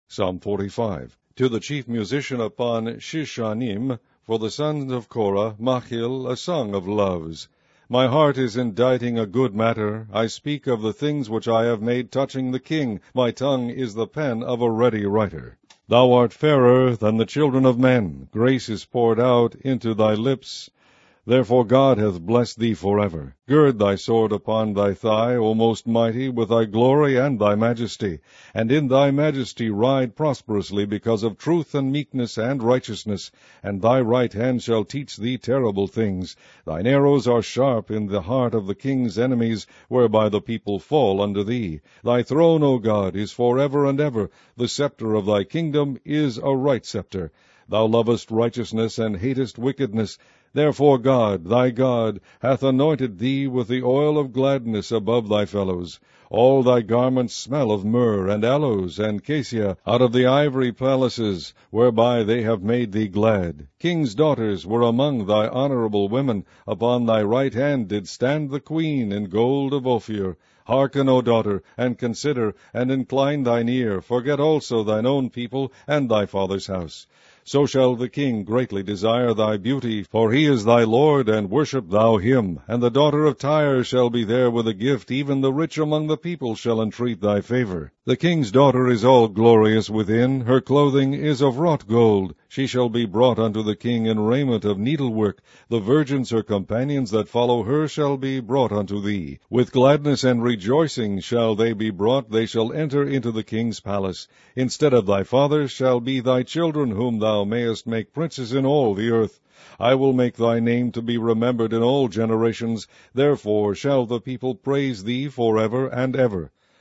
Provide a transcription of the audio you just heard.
Psalm 45. To the chief musician upon Shishanim, for the sons of Korah, Machil, a song of loves. My heart is inditing a good matter. I speak of the things which I have made touching the king. My tongue is the pen of a ready writer. Thou art fairer than the children of men. Grace is poured out into thy lips. Therefore God hath blessed thee forever. Gird thy sword upon thy thigh, O most mighty, with thy glory and thy majesty. And in thy majesty ride prosperously, because of truth and meekness and righteousness. And thy right hand shall teach thee terrible things. Thine arrows are sharp in the heart of the king's enemies, whereby the people fall under thee. Thy throne, O God, is forever and ever. The scepter of thy kingdom is a right scepter. Thou lovest righteousness and hatest wickedness. Therefore God, thy God, hath anointed thee with the oil of gladness above thy fellows. All thy garments smell of myrrh and aloes and cassia, out of the ivory palaces, whereby they have made thee glad. Kings' daughters were among thy honorable women. Upon thy right hand did stand the queen in gold of Ophir. Hearken, O daughter, and consider, and incline thine ear. Forget also thine own people and thy father's house. So shall the king greatly desire thy beauty, for he is thy Lord, and worship thou him. And the daughter of Tyre shall be there with a gift, even the rich among the people shall entreat thy favor. The king's daughter is all glorious within, her clothing is of wrought gold. She shall be brought unto the king in raiment of needlework. The virgins her companions that follow her shall be brought unto thee. With gladness and rejoicing shall they be brought, they shall enter into the king's palace. Instead of thy fathers shall be thy children, whom thou mayest make princes in all the earth. I will make thy name to be remembered in all generations. Therefore shall the people praise thee forever and ever.